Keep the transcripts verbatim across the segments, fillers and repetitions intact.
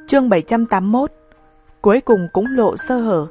Chương bảy trăm tám mươi mốt. Cuối cùng cũng lộ sơ hở.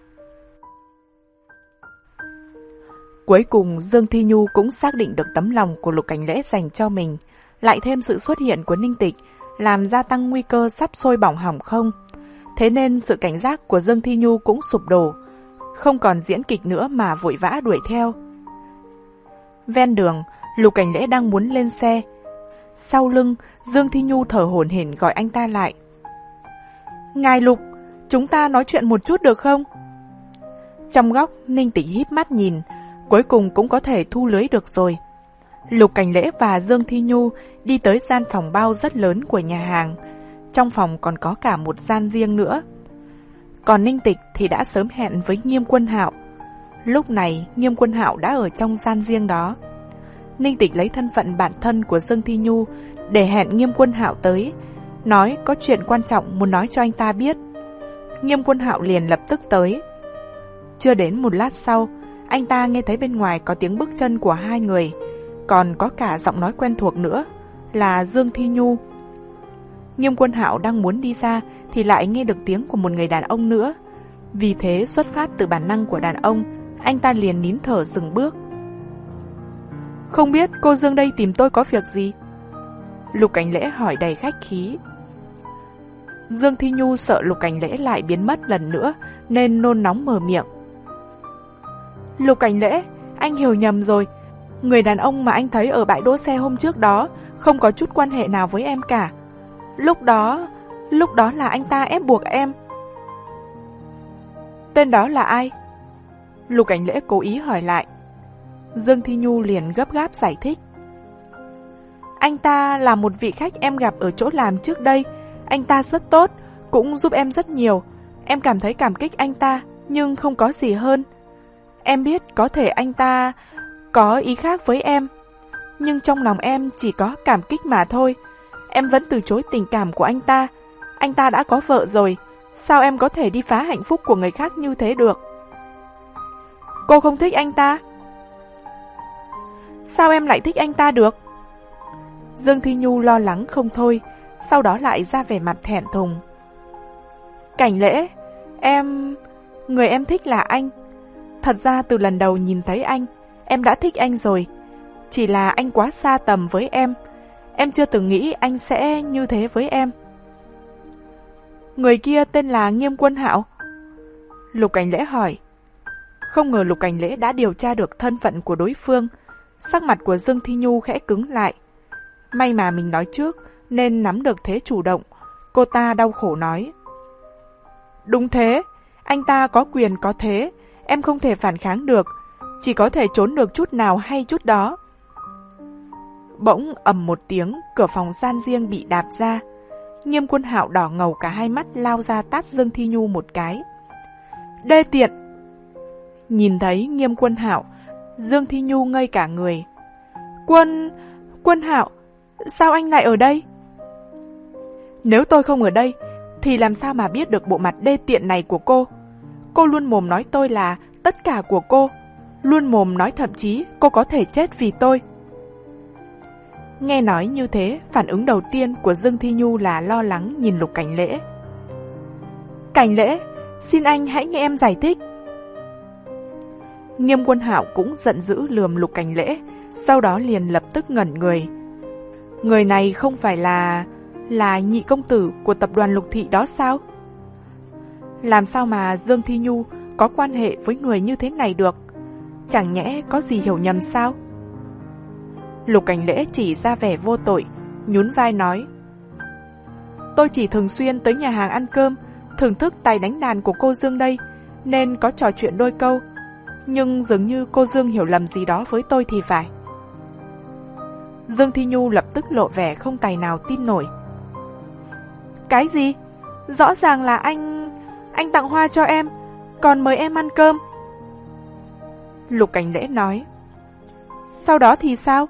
Cuối cùng Dương Thi Nhu cũng xác định được tấm lòng của Lục Cảnh Lễ dành cho mình, lại thêm sự xuất hiện của Ninh Tịch làm gia tăng nguy cơ sắp sôi bỏng hỏng không. Thế nên sự cảnh giác của Dương Thi Nhu cũng sụp đổ, không còn diễn kịch nữa mà vội vã đuổi theo. Ven đường, Lục Cảnh Lễ đang muốn lên xe. Sau lưng, Dương Thi Nhu thở hổn hển gọi anh ta lại. Ngài Lục, chúng ta nói chuyện một chút được không? Trong góc, Ninh Tịch híp mắt nhìn, cuối cùng cũng có thể thu lưới được rồi. Lục Cảnh Lễ và Dương Thi Nhu đi tới gian phòng bao rất lớn của nhà hàng. Trong phòng còn có cả một gian riêng nữa. Còn Ninh Tịch thì đã sớm hẹn với Nghiêm Quân Hạo. Lúc này, Nghiêm Quân Hạo đã ở trong gian riêng đó. Ninh Tịch lấy thân phận bạn thân của Dương Thi Nhu để hẹn Nghiêm Quân Hạo tới, nói có chuyện quan trọng muốn nói cho anh ta biết. Nghiêm Quân Hạo liền lập tức tới. Chưa đến một lát sau, anh ta nghe thấy bên ngoài có tiếng bước chân của hai người, còn có cả giọng nói quen thuộc nữa, là Dương Thi Nhu. Nghiêm Quân Hạo đang muốn đi ra thì lại nghe được tiếng của một người đàn ông nữa. Vì thế xuất phát từ bản năng của đàn ông, anh ta liền nín thở dừng bước. Không biết cô Dương đây tìm tôi có việc gì? Lục Cảnh Lễ hỏi đầy khách khí. Dương Thi Nhu sợ Lục Cảnh Lễ lại biến mất lần nữa nên nôn nóng mở miệng. Lục Cảnh Lễ, anh hiểu nhầm rồi. Người đàn ông mà anh thấy ở bãi đỗ xe hôm trước đó không có chút quan hệ nào với em cả. Lúc đó, lúc đó là anh ta ép buộc em. Tên đó là ai? Lục Cảnh Lễ cố ý hỏi lại. Dương Thi Nhu liền gấp gáp giải thích. Anh ta là một vị khách em gặp ở chỗ làm trước đây. Anh ta rất tốt, cũng giúp em rất nhiều. Em cảm thấy cảm kích anh ta, nhưng không có gì hơn. Em biết có thể anh ta có ý khác với em, nhưng trong lòng em chỉ có cảm kích mà thôi. Em vẫn từ chối tình cảm của anh ta. Anh ta đã có vợ rồi, sao em có thể đi phá hạnh phúc của người khác như thế được? Cô không thích anh ta? Sao em lại thích anh ta được? Dương Thi Nhu lo lắng không thôi, sau đó lại ra vẻ mặt thẹn thùng. Cảnh Lễ, em... người em thích là anh. Thật ra từ lần đầu nhìn thấy anh, em đã thích anh rồi. Chỉ là anh quá xa tầm với em. Em chưa từng nghĩ anh sẽ như thế với em. Người kia tên là Nghiêm Quân Hạo? Lục Cảnh Lễ hỏi. Không ngờ Lục Cảnh Lễ đã điều tra được thân phận của đối phương. Sắc mặt của Dương Thi Nhu khẽ cứng lại. May mà mình nói trước nên nắm được thế chủ động. Cô ta đau khổ nói. Đúng thế, anh ta có quyền có thế. Em không thể phản kháng được, chỉ có thể trốn được chút nào hay chút đó. Bỗng ầm một tiếng, cửa phòng gian riêng bị đạp ra. Nghiêm Quân Hạo đỏ ngầu cả hai mắt lao ra tát Dương Thi Nhu một cái. Đê tiện! Nhìn thấy Nghiêm Quân Hạo, Dương Thi Nhu ngây cả người. Quân... Quân Hạo, sao anh lại ở đây? Nếu tôi không ở đây, thì làm sao mà biết được bộ mặt đê tiện này của cô? Cô luôn mồm nói tôi là tất cả của cô. Luôn mồm nói thậm chí cô có thể chết vì tôi. Nghe nói như thế, phản ứng đầu tiên của Dương Thi Nhu là lo lắng nhìn Lục Cảnh Lễ. Cảnh Lễ, xin anh hãy nghe em giải thích. Nghiêm Quân Hạo cũng giận dữ lườm Lục Cảnh Lễ, sau đó liền lập tức ngẩn người. Người này không phải là... là nhị công tử của tập đoàn Lục Thị đó sao? Làm sao mà Dương Thi Nhu có quan hệ với người như thế này được? Chẳng nhẽ có gì hiểu nhầm sao? Lục Cảnh Lễ chỉ ra vẻ vô tội, nhún vai nói. Tôi chỉ thường xuyên tới nhà hàng ăn cơm, thưởng thức tài đánh đàn của cô Dương đây, nên có trò chuyện đôi câu. Nhưng dường như cô Dương hiểu lầm gì đó với tôi thì phải. Dương Thi Nhu lập tức lộ vẻ không tài nào tin nổi. Cái gì? Rõ ràng là anh... anh tặng hoa cho em, còn mời em ăn cơm. Lục Cảnh Lễ nói. Sau đó thì sao?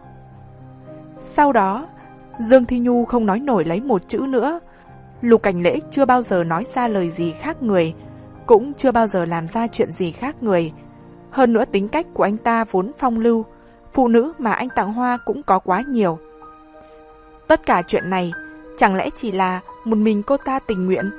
Sau đó, Dương Thi Nhu không nói nổi lấy một chữ nữa. Lục Cảnh Lễ chưa bao giờ nói ra lời gì khác người, cũng chưa bao giờ làm ra chuyện gì khác người. Hơn nữa tính cách của anh ta vốn phong lưu, phụ nữ mà anh tặng hoa cũng có quá nhiều. Tất cả chuyện này chẳng lẽ chỉ là một mình cô ta tình nguyện.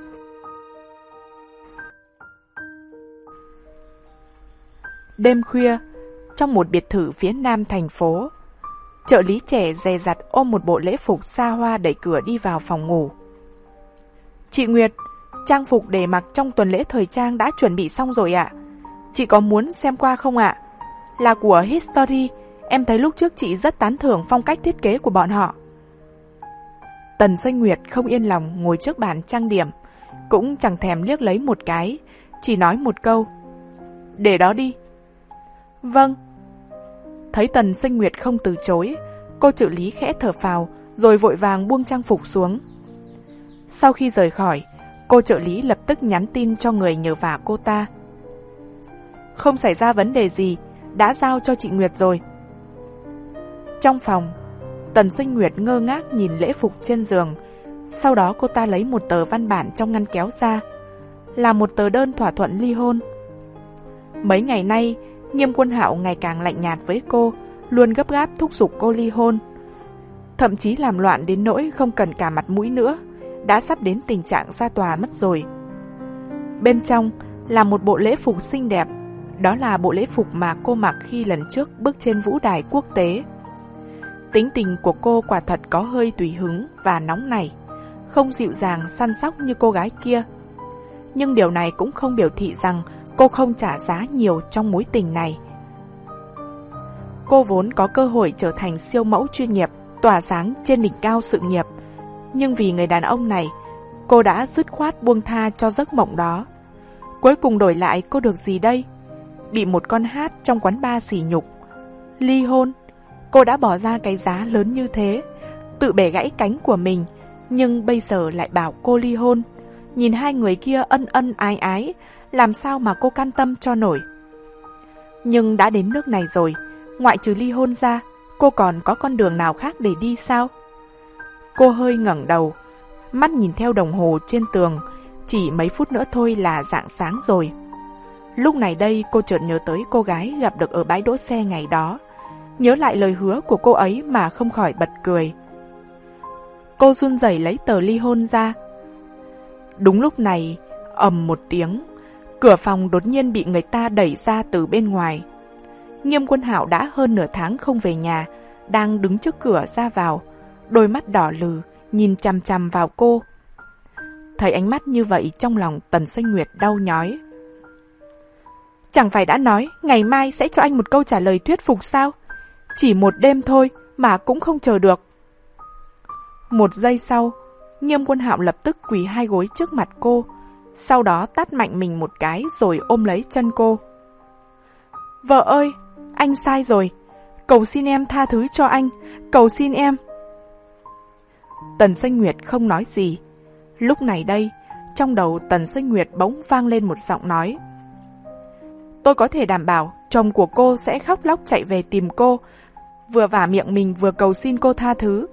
Đêm khuya, trong một biệt thự phía nam thành phố, trợ lý trẻ dè dặt ôm một bộ lễ phục xa hoa đẩy cửa đi vào phòng ngủ. Chị Nguyệt, trang phục để mặc trong tuần lễ thời trang đã chuẩn bị xong rồi ạ. Chị có muốn xem qua không ạ? Là của History, em thấy lúc trước chị rất tán thưởng phong cách thiết kế của bọn họ. Tần Xanh Nguyệt không yên lòng ngồi trước bàn trang điểm, cũng chẳng thèm liếc lấy một cái, chỉ nói một câu: để đó đi. Vâng. Thấy Tần Xanh Nguyệt không từ chối, cô trợ lý khẽ thở phào rồi vội vàng buông trang phục xuống. Sau khi rời khỏi, cô trợ lý lập tức nhắn tin cho người nhờ vả cô ta. Không xảy ra vấn đề gì, đã giao cho chị Nguyệt rồi. Trong phòng, Tần Xanh Nguyệt ngơ ngác nhìn lễ phục trên giường. Sau đó cô ta lấy một tờ văn bản trong ngăn kéo ra, là một tờ đơn thỏa thuận ly hôn. Mấy ngày nay, Nghiêm Quân Hạo ngày càng lạnh nhạt với cô, luôn gấp gáp thúc giục cô ly hôn. Thậm chí làm loạn đến nỗi không cần cả mặt mũi nữa, đã sắp đến tình trạng ra tòa mất rồi. Bên trong là một bộ lễ phục xinh đẹp, đó là bộ lễ phục mà cô mặc khi lần trước bước trên vũ đài quốc tế. Tính tình của cô quả thật có hơi tùy hứng và nóng nảy, không dịu dàng săn sóc như cô gái kia. Nhưng điều này cũng không biểu thị rằng cô không trả giá nhiều trong mối tình này. Cô vốn có cơ hội trở thành siêu mẫu chuyên nghiệp, tỏa sáng trên đỉnh cao sự nghiệp. Nhưng vì người đàn ông này, cô đã dứt khoát buông tha cho giấc mộng đó. Cuối cùng đổi lại cô được gì đây? Bị một con hát trong quán bar sỉ nhục. Ly hôn. Cô đã bỏ ra cái giá lớn như thế, tự bẻ gãy cánh của mình, nhưng bây giờ lại bảo cô ly hôn. Nhìn hai người kia ân ân ái ái, làm sao mà cô can tâm cho nổi. Nhưng đã đến nước này rồi, ngoại trừ ly hôn ra, cô còn có con đường nào khác để đi sao? Cô hơi ngẩng đầu, mắt nhìn theo đồng hồ trên tường, chỉ mấy phút nữa thôi là rạng sáng rồi. Lúc này đây cô chợt nhớ tới cô gái gặp được ở bãi đỗ xe ngày đó, nhớ lại lời hứa của cô ấy mà không khỏi bật cười. Cô run rẩy lấy tờ ly hôn ra. Đúng lúc này, ầm một tiếng, cửa phòng đột nhiên bị người ta đẩy ra từ bên ngoài. Nghiêm Quân Hạo đã hơn nửa tháng không về nhà, đang đứng trước cửa ra vào, đôi mắt đỏ lừ, nhìn chằm chằm vào cô. Thấy ánh mắt như vậy trong lòng Tần Xanh Nguyệt đau nhói. Chẳng phải đã nói ngày mai sẽ cho anh một câu trả lời thuyết phục sao? Chỉ một đêm thôi mà cũng không chờ được. Một giây sau, Nghiêm Quân Hạo lập tức quỳ hai gối trước mặt cô, sau đó tát mạnh mình một cái rồi ôm lấy chân cô. Vợ ơi, anh sai rồi. Cầu xin em tha thứ cho anh, cầu xin em. Tần Xanh Nguyệt không nói gì. Lúc này đây, trong đầu Tần Xanh Nguyệt bỗng vang lên một giọng nói. Tôi có thể đảm bảo chồng của cô sẽ khóc lóc chạy về tìm cô, vừa vả miệng mình vừa cầu xin cô tha thứ.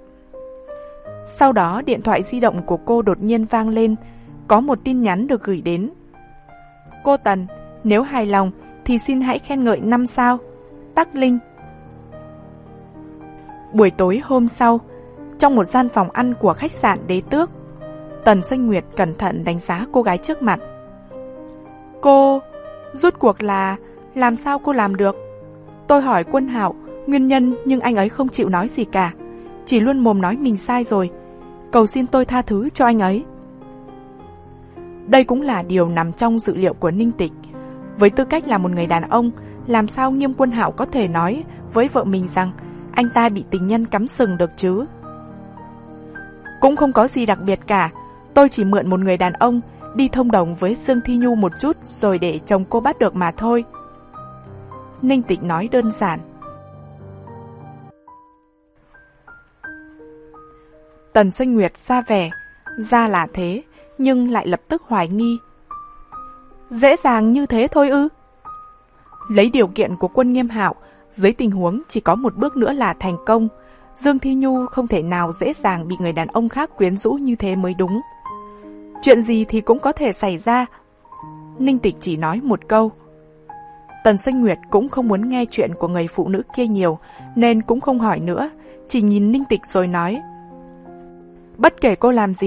Sau đó điện thoại di động của cô đột nhiên vang lên, có một tin nhắn được gửi đến. Cô Tần, nếu hài lòng thì xin hãy khen ngợi năm sao. Tắc Linh. Buổi tối hôm sau, trong một gian phòng ăn của khách sạn Đế Tước, Tần Xanh Nguyệt cẩn thận đánh giá cô gái trước mặt. Cô, rốt cuộc là làm sao cô làm được? Tôi hỏi Quân Hạo nguyên nhân nhưng anh ấy không chịu nói gì cả, chỉ luôn mồm nói mình sai rồi, cầu xin tôi tha thứ cho anh ấy. Đây cũng là điều nằm trong dự liệu của Ninh Tịch. Với tư cách là một người đàn ông, làm sao Nghiêm Quân Hạo có thể nói với vợ mình rằng anh ta bị tình nhân cắm sừng được chứ? Cũng không có gì đặc biệt cả, tôi chỉ mượn một người đàn ông đi thông đồng với Dương Thi Nhu một chút rồi để chồng cô bắt được mà thôi. Ninh Tịch nói đơn giản. Tần Xanh Nguyệt ra vẻ, ra là thế, nhưng lại lập tức hoài nghi. Dễ dàng như thế thôi ư? Lấy điều kiện của Quân Nghiêm Hạo, dưới tình huống chỉ có một bước nữa là thành công, Dương Thi Nhu không thể nào dễ dàng bị người đàn ông khác quyến rũ như thế mới đúng. Chuyện gì thì cũng có thể xảy ra. Ninh Tịch chỉ nói một câu. Tần Xanh Nguyệt cũng không muốn nghe chuyện của người phụ nữ kia nhiều, nên cũng không hỏi nữa, chỉ nhìn Ninh Tịch rồi nói. Bất kể cô làm gì,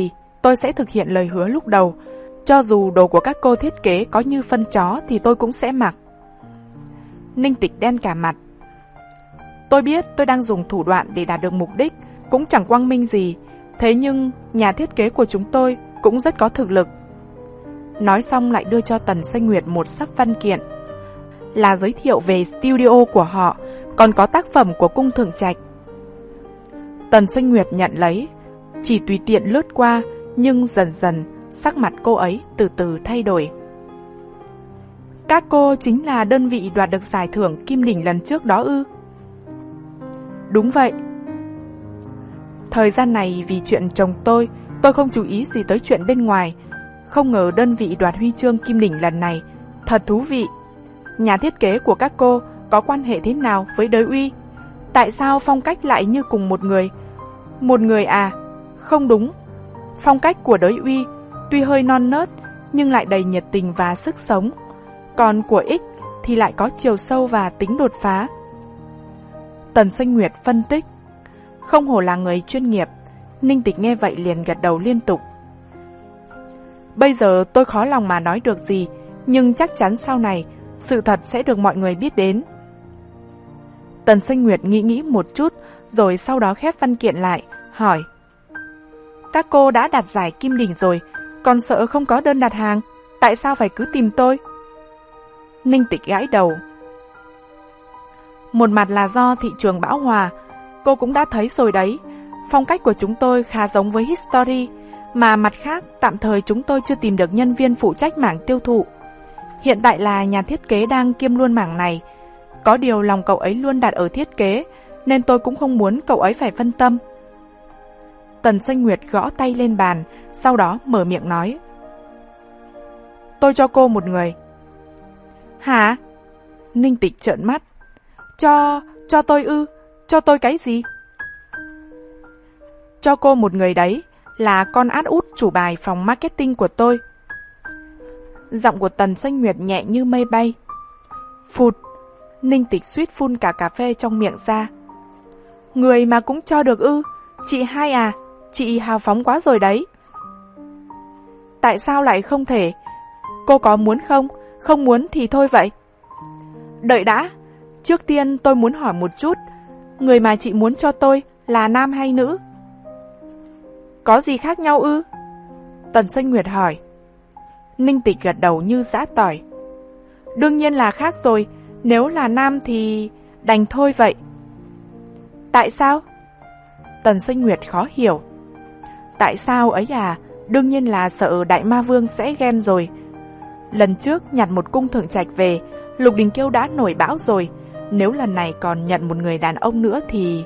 tôi sẽ thực hiện lời hứa lúc đầu. Cho dù đồ của các cô thiết kế có như phân chó thì tôi cũng sẽ mặc. Ninh Tịch đen cả mặt. Tôi biết tôi đang dùng thủ đoạn để đạt được mục đích, cũng chẳng quang minh gì. Thế nhưng nhà thiết kế của chúng tôi cũng rất có thực lực. Nói xong lại đưa cho Tần Xanh Nguyệt một sắp văn kiện, là giới thiệu về studio của họ, còn có tác phẩm của cung Thượng Trạch. Tần Xanh Nguyệt nhận lấy, chỉ tùy tiện lướt qua, nhưng dần dần sắc mặt cô ấy từ từ thay đổi. Các cô chính là đơn vị đoạt được giải thưởng Kim Đỉnh lần trước đó ư? Đúng vậy. Thời gian này vì chuyện chồng tôi, tôi không chú ý gì tới chuyện bên ngoài. Không ngờ đơn vị đoạt huy chương Kim Đỉnh lần này thật thú vị. Nhà thiết kế của các cô có quan hệ thế nào với Đới Uy? Tại sao phong cách lại như cùng một người? Một người à? Không đúng. Phong cách của Đới Uy tuy hơi non nớt nhưng lại đầy nhiệt tình và sức sống. Còn của X thì lại có chiều sâu và tính đột phá. Tần Xanh Nguyệt phân tích. Không hổ là người chuyên nghiệp. Ninh Tịch nghe vậy liền gật đầu liên tục. Bây giờ tôi khó lòng mà nói được gì, nhưng chắc chắn sau này sự thật sẽ được mọi người biết đến. Tần Xanh Nguyệt nghĩ nghĩ một chút, rồi sau đó khép văn kiện lại, hỏi. Các cô đã đặt giải Kim Đỉnh rồi, còn sợ không có đơn đặt hàng, tại sao phải cứ tìm tôi? Ninh Tịch gãi đầu. Một mặt là do thị trường bão hòa, cô cũng đã thấy rồi đấy, phong cách của chúng tôi khá giống với History, mà mặt khác tạm thời chúng tôi chưa tìm được nhân viên phụ trách mảng tiêu thụ. Hiện tại là nhà thiết kế đang kiêm luôn mảng này, có điều lòng cậu ấy luôn đặt ở thiết kế, nên tôi cũng không muốn cậu ấy phải phân tâm. Tần Xanh Nguyệt gõ tay lên bàn, sau đó mở miệng nói. Tôi cho cô một người. Hả? Ninh Tịch trợn mắt. Cho, cho tôi ư? Cho tôi cái gì? Cho cô một người đấy, là con át út chủ bài phòng marketing của tôi. Giọng của Tần Xanh Nguyệt nhẹ như mây bay. Phụt, Ninh Tịch suýt phun cả cà phê trong miệng ra. Người mà cũng cho được ư? Chị hai à, chị hào phóng quá rồi đấy. Tại sao lại không thể? Cô có muốn không? Không muốn thì thôi vậy. Đợi đã, trước tiên tôi muốn hỏi một chút, người mà chị muốn cho tôi là nam hay nữ? Có gì khác nhau ư? Tần Xanh Nguyệt hỏi. Ninh Tịch gật đầu như giã tỏi. Đương nhiên là khác rồi, nếu là nam thì đành thôi vậy. Tại sao? Tần Xanh Nguyệt khó hiểu. Tại sao ấy à? Đương nhiên là sợ Đại Ma Vương sẽ ghen rồi. Lần trước nhặt một cung Thượng Trạch về, Lục Đình Kiêu đã nổi bão rồi. Nếu lần này còn nhận một người đàn ông nữa thì...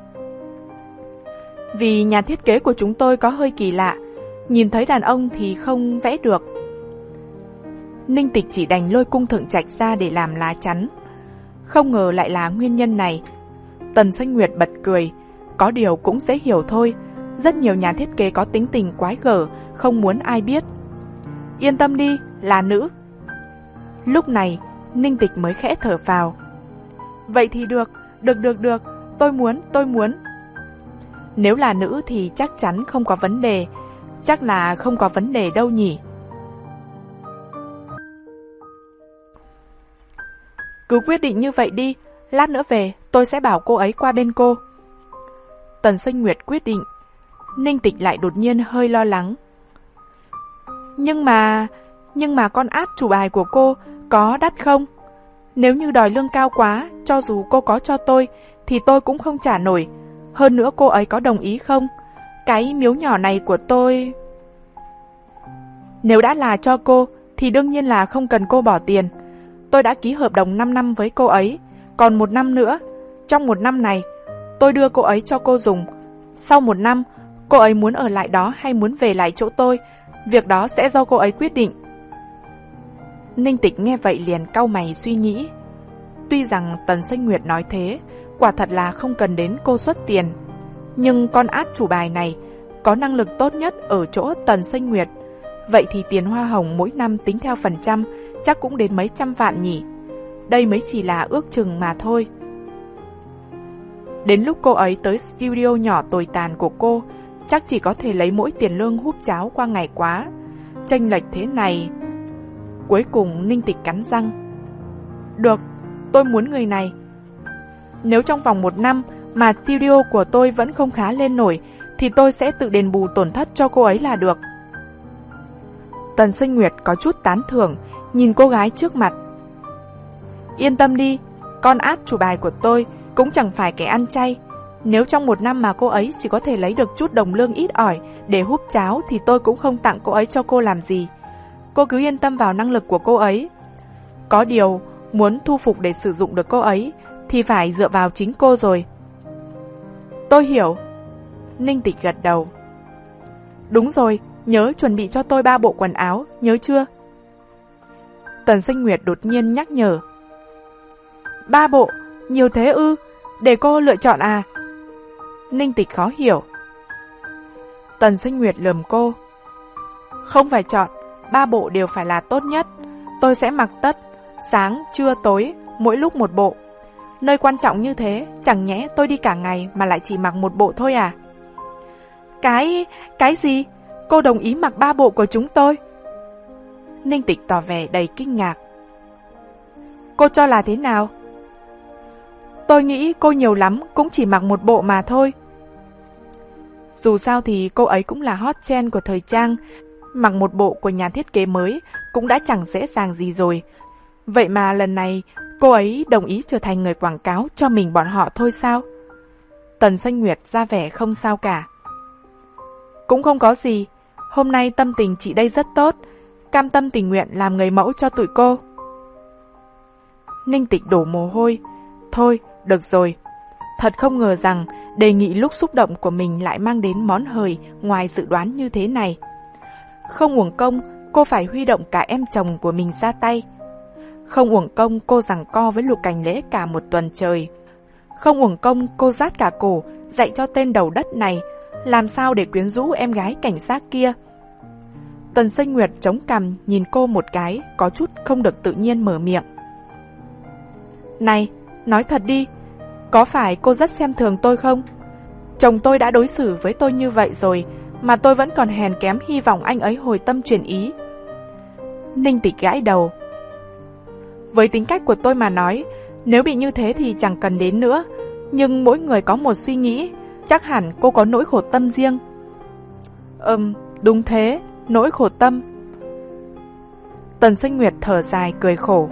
Vì nhà thiết kế của chúng tôi có hơi kỳ lạ, nhìn thấy đàn ông thì không vẽ được. Ninh Tịch chỉ đành lôi cung Thượng Trạch ra để làm lá chắn. Không ngờ lại là nguyên nhân này. Tần Xanh Nguyệt bật cười. Có điều cũng dễ hiểu thôi. Rất nhiều nhà thiết kế có tính tình quái gở, không muốn ai biết. Yên tâm đi, là nữ. Lúc này, Ninh Tịch mới khẽ thở vào. Vậy thì được, được được được, tôi muốn, tôi muốn. Nếu là nữ thì chắc chắn không có vấn đề. Chắc là không có vấn đề đâu nhỉ. Cứ quyết định như vậy đi, lát nữa về tôi sẽ bảo cô ấy qua bên cô. Tần Xanh Nguyệt quyết định. Ninh Tịch lại đột nhiên hơi lo lắng. Nhưng mà, nhưng mà con át chủ bài của cô có đắt không? Nếu như đòi lương cao quá, cho dù cô có cho tôi, thì tôi cũng không trả nổi. Hơn nữa cô ấy có đồng ý không? Cái miếu nhỏ này của tôi... Nếu đã là cho cô, thì đương nhiên là không cần cô bỏ tiền. Tôi đã ký hợp đồng năm năm với cô ấy, còn một năm nữa. Trong một năm này, tôi đưa cô ấy cho cô dùng. Sau một năm, cô ấy muốn ở lại đó hay muốn về lại chỗ tôi, việc đó sẽ do cô ấy quyết định. Ninh Tịch nghe vậy liền cau mày suy nghĩ. Tuy rằng Tần Xanh Nguyệt nói thế, quả thật là không cần đến cô xuất tiền. Nhưng con át chủ bài này có năng lực tốt nhất ở chỗ Tần Xanh Nguyệt. Vậy thì tiền hoa hồng mỗi năm tính theo phần trăm chắc cũng đến mấy trăm vạn nhỉ. Đây mới chỉ là ước chừng mà thôi. Đến lúc cô ấy tới studio nhỏ tồi tàn của cô, chắc chỉ có thể lấy mỗi tiền lương húp cháo qua ngày quá. Chênh lệch thế này. Cuối cùng Ninh Tịch cắn răng. Được, tôi muốn người này. Nếu trong vòng một năm mà studio của tôi vẫn không khá lên nổi, thì tôi sẽ tự đền bù tổn thất cho cô ấy là được. Tần Sinh Nguyệt có chút tán thưởng, nhìn cô gái trước mặt. Yên tâm đi, con át chủ bài của tôi cũng chẳng phải kẻ ăn chay. Nếu trong một năm mà cô ấy chỉ có thể lấy được chút đồng lương ít ỏi để húp cháo thì tôi cũng không tặng cô ấy cho cô làm gì. Cô cứ yên tâm vào năng lực của cô ấy. Có điều, muốn thu phục để sử dụng được cô ấy thì phải dựa vào chính cô rồi. Tôi hiểu. Ninh Tịch gật đầu. Đúng rồi, nhớ chuẩn bị cho tôi ba bộ quần áo, nhớ chưa? Tần Sinh Nguyệt đột nhiên nhắc nhở. Ba bộ, nhiều thế ư? Để cô lựa chọn à? Ninh Tịch khó hiểu. Tần Sinh Nguyệt lườm cô. Không phải chọn, ba bộ đều phải là tốt nhất. Tôi sẽ mặc tất, sáng, trưa, tối, mỗi lúc một bộ. Nơi quan trọng như thế, chẳng nhẽ tôi đi cả ngày mà lại chỉ mặc một bộ thôi à? Cái... cái gì? Cô đồng ý mặc ba bộ của chúng tôi? Ninh Tịch tỏ vẻ đầy kinh ngạc. Cô cho là thế nào? Tôi nghĩ cô nhiều lắm cũng chỉ mặc một bộ mà thôi. Dù sao thì cô ấy cũng là hot trend của thời trang, mặc một bộ của nhà thiết kế mới cũng đã chẳng dễ dàng gì rồi. Vậy mà lần này cô ấy đồng ý trở thành người quảng cáo cho mình bọn họ thôi sao? Tần Sinh Nguyệt ra vẻ không sao cả. Cũng không có gì, hôm nay tâm tình chị đây rất tốt, cam tâm tình nguyện làm người mẫu cho tụi cô. Ninh Tịch đổ mồ hôi. Thôi, được rồi. Thật không ngờ rằng đề nghị lúc xúc động của mình lại mang đến món hời ngoài dự đoán như thế này. Không uổng công, cô phải huy động cả em chồng của mình ra tay. Không uổng công cô giằng co với Lục Cảnh Lễ cả một tuần trời. Không uổng công cô rát cả cổ dạy cho tên đầu đất này làm sao để quyến rũ em gái cảnh sát kia. Tần Sinh Nguyệt chống cằm nhìn cô một cái, có chút không được tự nhiên mở miệng. Này, nói thật đi, có phải cô rất xem thường tôi không? Chồng tôi đã đối xử với tôi như vậy rồi, mà tôi vẫn còn hèn kém hy vọng anh ấy hồi tâm chuyển ý. Ninh Tịch gãi đầu. Với tính cách của tôi mà nói, nếu bị như thế thì chẳng cần đến nữa. Nhưng mỗi người có một suy nghĩ, chắc hẳn cô có nỗi khổ tâm riêng. Ừm, đúng thế, nỗi khổ tâm. Tần Sinh Nguyệt thở dài cười khổ.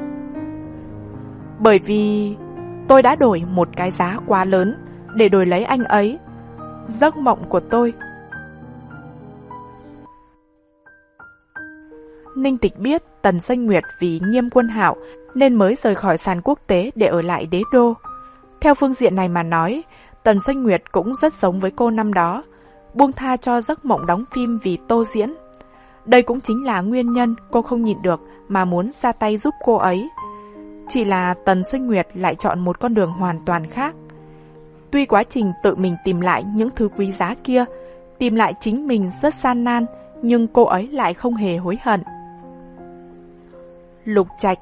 Bởi vì tôi đã đổi một cái giá quá lớn để đổi lấy anh ấy. Giấc mộng của tôi. Ninh Tịch biết Tần Sinh Nguyệt vì Nghiêm Quân Hạo nên mới rời khỏi sàn quốc tế để ở lại đế đô. Theo phương diện này mà nói, Tần Sinh Nguyệt cũng rất giống với cô năm đó, buông tha cho giấc mộng đóng phim vì tô diễn. Đây cũng chính là nguyên nhân cô không nhịn được mà muốn ra tay giúp cô ấy. Chỉ là Tần Sinh Nguyệt lại chọn một con đường hoàn toàn khác. Tuy quá trình tự mình tìm lại những thứ quý giá kia, tìm lại chính mình rất gian nan, nhưng cô ấy lại không hề hối hận. Lục Trạch.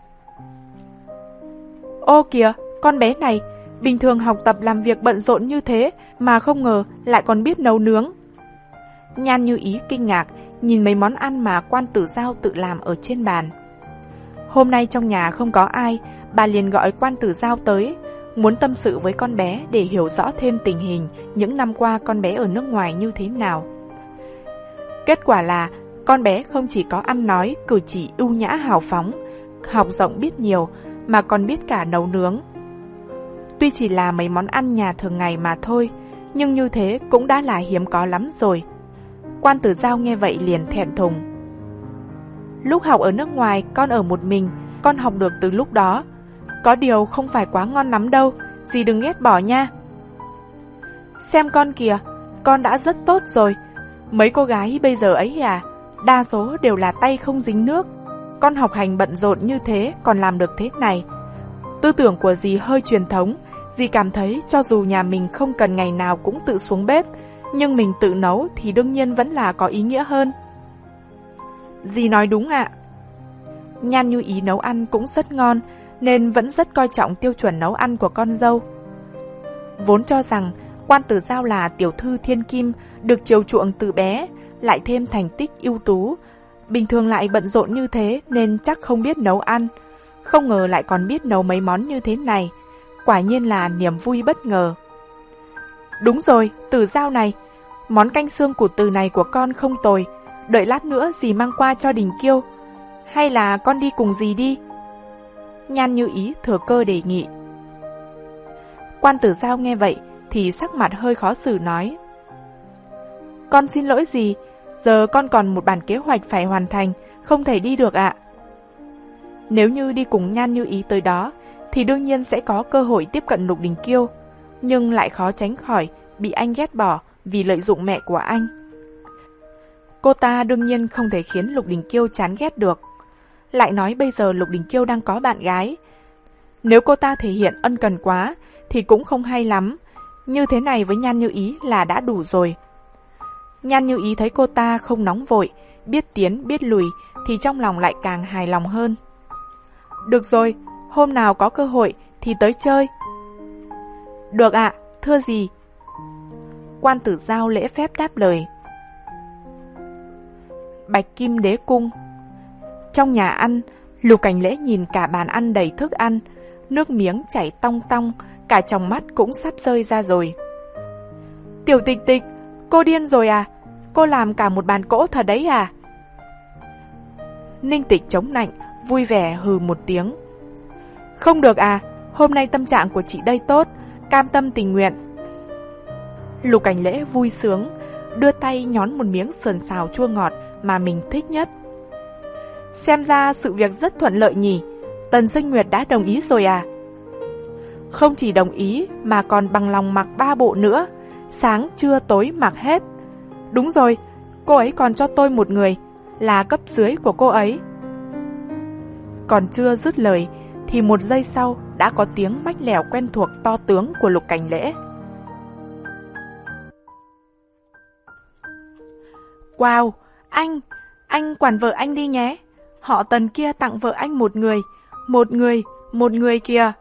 Ô kìa, con bé này, bình thường học tập làm việc bận rộn như thế mà không ngờ lại còn biết nấu nướng. Nhan Như Ý kinh ngạc nhìn mấy món ăn mà Quan Tử Giao tự làm ở trên bàn. Hôm nay trong nhà không có ai, bà liền gọi Quan Tử Giao tới, muốn tâm sự với con bé để hiểu rõ thêm tình hình những năm qua con bé ở nước ngoài như thế nào. Kết quả là con bé không chỉ có ăn nói, cử chỉ ưu nhã hào phóng, học rộng biết nhiều, mà còn biết cả nấu nướng. Tuy chỉ là mấy món ăn nhà thường ngày mà thôi, nhưng như thế cũng đã là hiếm có lắm rồi. Quan Tử Giao nghe vậy liền thẹn thùng. Lúc học ở nước ngoài con ở một mình, con học được từ lúc đó. Có điều không phải quá ngon lắm đâu, dì đừng ghét bỏ nha. Xem con kìa, con đã rất tốt rồi. Mấy cô gái bây giờ ấy à, đa số đều là tay không dính nước. Con học hành bận rộn như thế còn làm được thế này. Tư tưởng của dì hơi truyền thống, dì cảm thấy cho dù nhà mình không cần ngày nào cũng tự xuống bếp, nhưng mình tự nấu thì đương nhiên vẫn là có ý nghĩa hơn. Dì nói đúng ạ. Nhan Như Ý nấu ăn cũng rất ngon, nên vẫn rất coi trọng tiêu chuẩn nấu ăn của con dâu. Vốn cho rằng Quan Tử Giao là tiểu thư thiên kim, được chiều chuộng từ bé, lại thêm thành tích ưu tú. Bình thường lại bận rộn như thế nên chắc không biết nấu ăn. Không ngờ lại còn biết nấu mấy món như thế này. Quả nhiên là niềm vui bất ngờ. Đúng rồi, Tử Giao này, món canh xương củ từ này của con không tồi. Đợi lát nữa dì mang qua cho Đình Kiêu. Hay là con đi cùng dì đi? Nhan Như Ý thừa cơ đề nghị. Quan Tử Giao nghe vậy thì sắc mặt hơi khó xử nói: Con xin lỗi dì, giờ con còn một bản kế hoạch phải hoàn thành, không thể đi được ạ. Nếu như đi cùng Nhan Như Ý tới đó thì đương nhiên sẽ có cơ hội tiếp cận Lục Đình Kiêu, nhưng lại khó tránh khỏi bị anh ghét bỏ vì lợi dụng mẹ của anh. Cô ta đương nhiên không thể khiến Lục Đình Kiêu chán ghét được. Lại nói bây giờ Lục Đình Kiêu đang có bạn gái. Nếu cô ta thể hiện ân cần quá thì cũng không hay lắm. Như thế này với Nhan Như Ý là đã đủ rồi. Nhan Như Ý thấy cô ta không nóng vội, biết tiến biết lùi thì trong lòng lại càng hài lòng hơn. Được rồi, hôm nào có cơ hội thì tới chơi. Được ạ, thưa dì. Quan Tử Giao lễ phép đáp lời. Bạch Kim Đế Cung. Trong nhà ăn, Lục Cảnh Lễ nhìn cả bàn ăn đầy thức ăn, nước miếng chảy tong tong, cả trong mắt cũng sắp rơi ra rồi. Tiểu Tịch Tịch, cô điên rồi à? Cô làm cả một bàn cỗ thật đấy à? Ninh Tịch chống nạnh, vui vẻ hừ một tiếng. Không được à, hôm nay tâm trạng của chị đây tốt, cam tâm tình nguyện. Lục Cảnh Lễ vui sướng, đưa tay nhón một miếng sườn xào chua ngọt mà mình thích nhất. Xem ra sự việc rất thuận lợi nhỉ, Tần Sinh Nguyệt đã đồng ý rồi à? Không chỉ đồng ý mà còn bằng lòng mặc ba bộ nữa, sáng trưa tối mặc hết. Đúng rồi, cô ấy còn cho tôi một người, là cấp dưới của cô ấy. Còn chưa dứt lời thì một giây sau đã có tiếng mách lẻo quen thuộc to tướng của Lục Cảnh Lễ. Wow, anh, anh quản vợ anh đi nhé. Họ Tần kia tặng vợ anh một người, một người, một người kìa.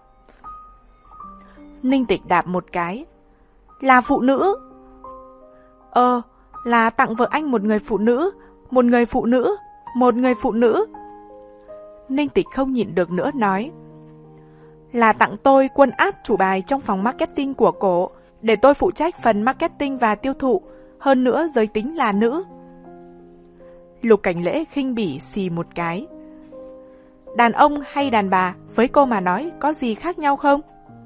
Ninh Tịch đạp một cái. Là phụ nữ. Ờ, là tặng vợ anh một người phụ nữ, một người phụ nữ, một người phụ nữ. Ninh Tịch không nhịn được nữa nói. Là tặng tôi quân áp chủ bài trong phòng marketing của cổ, để tôi phụ trách phần marketing và tiêu thụ, hơn nữa giới tính là nữ. Lục Cảnh Lễ khinh bỉ xì một cái. Đàn ông hay đàn bà với cô mà nói có gì khác nhau không?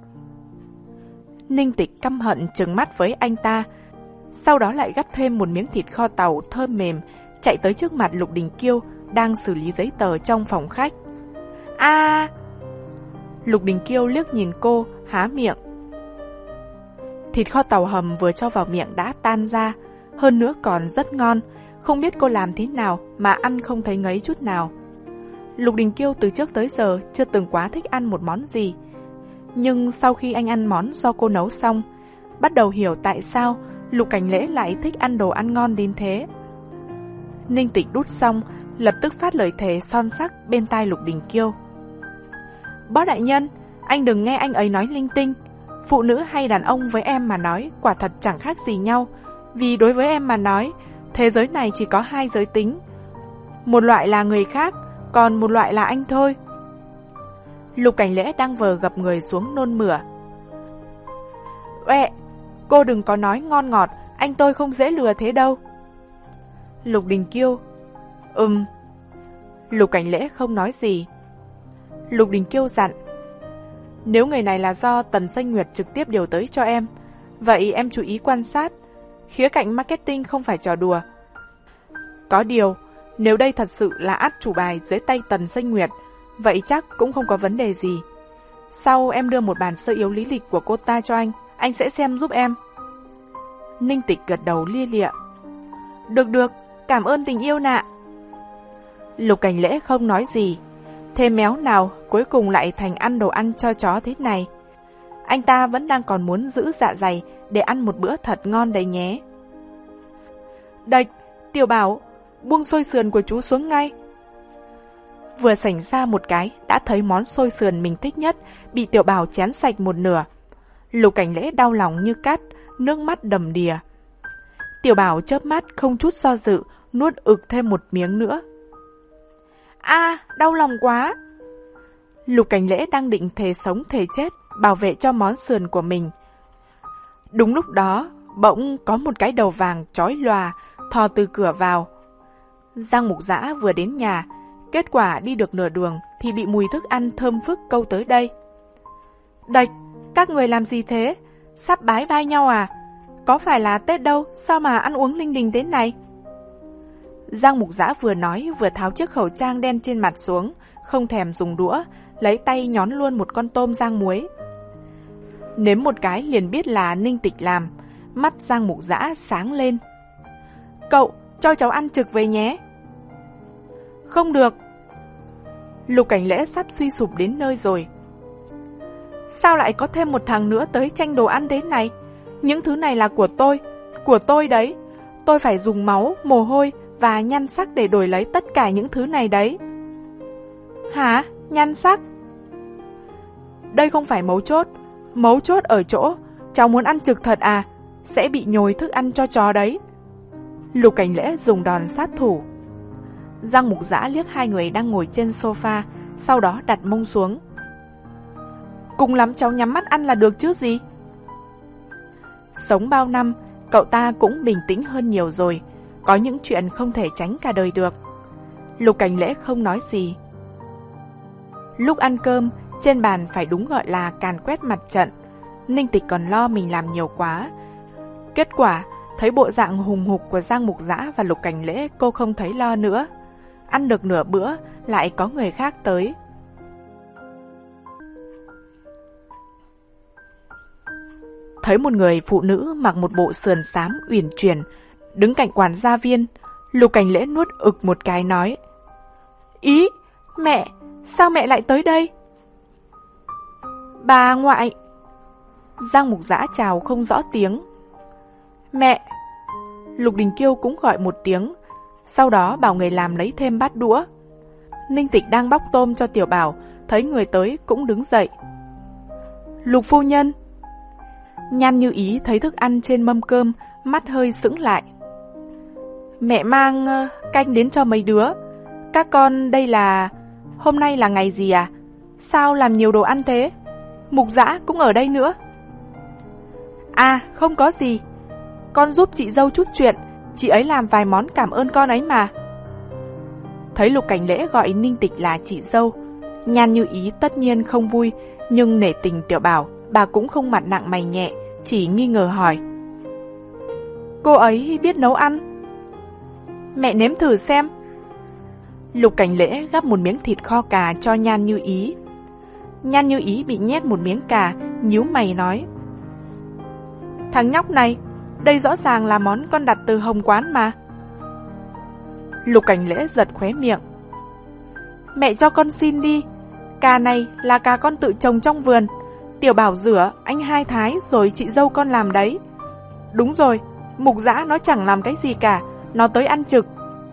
Ninh Tịch căm hận trừng mắt với anh ta, sau đó lại gắp thêm một miếng thịt kho tàu thơm mềm, chạy tới trước mặt Lục Đình Kiêu đang xử lý giấy tờ trong phòng khách. A! À! Lục Đình Kiêu liếc nhìn cô, há miệng. Thịt kho tàu hầm vừa cho vào miệng đã tan ra, hơn nữa còn rất ngon, không biết cô làm thế nào mà ăn không thấy ngấy chút nào. Lục Đình Kiêu từ trước tới giờ chưa từng quá thích ăn một món gì, nhưng sau khi anh ăn món do cô nấu xong, bắt đầu hiểu tại sao Lục Cảnh Lễ lại thích ăn đồ ăn ngon đến thế. Ninh Tịch đút xong, lập tức phát lời thề son sắc bên tai Lục Đình Kiêu. Bác đại nhân, anh đừng nghe anh ấy nói linh tinh. Phụ nữ hay đàn ông với em mà nói quả thật chẳng khác gì nhau, vì đối với em mà nói, thế giới này chỉ có hai giới tính. Một loại là người khác, còn một loại là anh thôi. Lục Cảnh Lễ đang vờ gập người xuống nôn mửa. Uệ, cô đừng có nói ngon ngọt, anh tôi không dễ lừa thế đâu. Lục Đình Kiêu. Ừm. Lục Cảnh Lễ không nói gì. Lục Đình Kiêu dặn. Nếu người này là do Tần Sinh Nguyệt trực tiếp điều tới cho em, vậy em chú ý quan sát. Khía cạnh marketing không phải trò đùa. Có điều, nếu đây thật sự là át chủ bài dưới tay Tần Sinh Nguyệt, vậy chắc cũng không có vấn đề gì. Sau em đưa một bản sơ yếu lý lịch của cô ta cho anh, anh sẽ xem giúp em. Ninh Tịch gật đầu lia lịa. Được được, cảm ơn tình yêu nạ. Lục Cảnh Lễ không nói gì. Thế méo nào cuối cùng lại thành ăn đồ ăn cho chó thế này. Anh ta vẫn đang còn muốn giữ dạ dày để ăn một bữa thật ngon đấy nhé. Đạch, Tiểu Bảo, buông xôi sườn của chú xuống ngay. Vừa sảnh ra một cái đã thấy món xôi sườn mình thích nhất bị Tiểu Bảo chén sạch một nửa. Lục Cảnh Lễ đau lòng như cắt, nước mắt đầm đìa. Tiểu Bảo chớp mắt không chút do dự, nuốt ực thêm một miếng nữa. A, à, đau lòng quá. Lục Cảnh Lễ đang định thề sống thề chết bảo vệ cho món sườn của mình. Đúng lúc đó, bỗng có một cái đầu vàng chói lòa thò từ cửa vào. Giang Mục Dã vừa đến nhà, kết quả đi được nửa đường thì bị mùi thức ăn thơm phức câu tới đây. Đạch, các người làm gì thế? Sắp bái bai nhau à? Có phải là Tết đâu, sao mà ăn uống linh đình thế này? Giang Mục Dã vừa nói vừa tháo chiếc khẩu trang đen trên mặt xuống, không thèm dùng đũa, lấy tay nhón luôn một con tôm rang muối. Nếm một cái liền biết là Ninh Tịch làm, mắt Giang Mục Dã sáng lên. Cậu, cho cháu ăn trực về nhé. Không được. Lục Cảnh Lễ sắp suy sụp đến nơi rồi. Sao lại có thêm một thằng nữa tới tranh đồ ăn thế này? Những thứ này là của tôi, của tôi đấy. Tôi phải dùng máu, mồ hôi và nhan sắc để đổi lấy tất cả những thứ này đấy. Hả? Nhan sắc? Đây không phải mấu chốt. Mấu chốt ở chỗ, cháu muốn ăn trực thật à? Sẽ bị nhồi thức ăn cho chó đấy. Lục Cảnh Lễ dùng đòn sát thủ. Giang Mục Dã liếc hai người đang ngồi trên sofa, sau đó đặt mông xuống. Cùng lắm cháu nhắm mắt ăn là được chứ gì? Sống bao năm, cậu ta cũng bình tĩnh hơn nhiều rồi. Có những chuyện không thể tránh cả đời được. Lục Cảnh Lễ không nói gì. Lúc ăn cơm, trên bàn phải đúng gọi là càn quét mặt trận. Ninh Tịch còn lo mình làm nhiều quá. Kết quả, thấy bộ dạng hùng hục của Giang Mục Dã và Lục Cảnh Lễ, cô không thấy lo nữa. Ăn được nửa bữa, lại có người khác tới. Thấy một người phụ nữ mặc một bộ sườn xám uyển chuyển, đứng cạnh quản gia Viên, Lục Cảnh Lễ nuốt ực một cái nói. Ý, mẹ, sao mẹ lại tới đây? Bà ngoại. Giang Mục Dã chào không rõ tiếng. Mẹ. Lục Đình Kiêu cũng gọi một tiếng, sau đó bảo người làm lấy thêm bát đũa. Ninh Tịch đang bóc tôm cho Tiểu Bảo, thấy người tới cũng đứng dậy. Lục phu nhân. Nhan Như Ý thấy thức ăn trên mâm cơm, mắt hơi sững lại. Mẹ mang uh, canh đến cho mấy đứa. Các con đây là... Hôm nay là ngày gì à? Sao làm nhiều đồ ăn thế? Mục Dã cũng ở đây nữa. À, không có gì. Con giúp chị dâu chút chuyện, chị ấy làm vài món cảm ơn con ấy mà. Thấy Lục Cảnh Lễ gọi Ninh Tịch là chị dâu, Nhan Như Ý tất nhiên không vui, nhưng nể tình Tiểu Bảo, bà cũng không mặt nặng mày nhẹ, chỉ nghi ngờ hỏi. Cô ấy biết nấu ăn? Mẹ nếm thử xem. Lục Cảnh Lễ gắp một miếng thịt kho cà cho Nhan Như Ý. Nhan Như Ý bị nhét một miếng cà, nhíu mày nói. Thằng nhóc này, đây rõ ràng là món con đặt từ Hồng Quán mà. Lục Cảnh Lễ giật khóe miệng. Mẹ cho con xin đi, cà này là cà con tự trồng trong vườn. Tiểu Bảo rửa, anh hai thái rồi chị dâu con làm đấy. Đúng rồi, Mục Dã nó chẳng làm cái gì cả, nó tới ăn trực.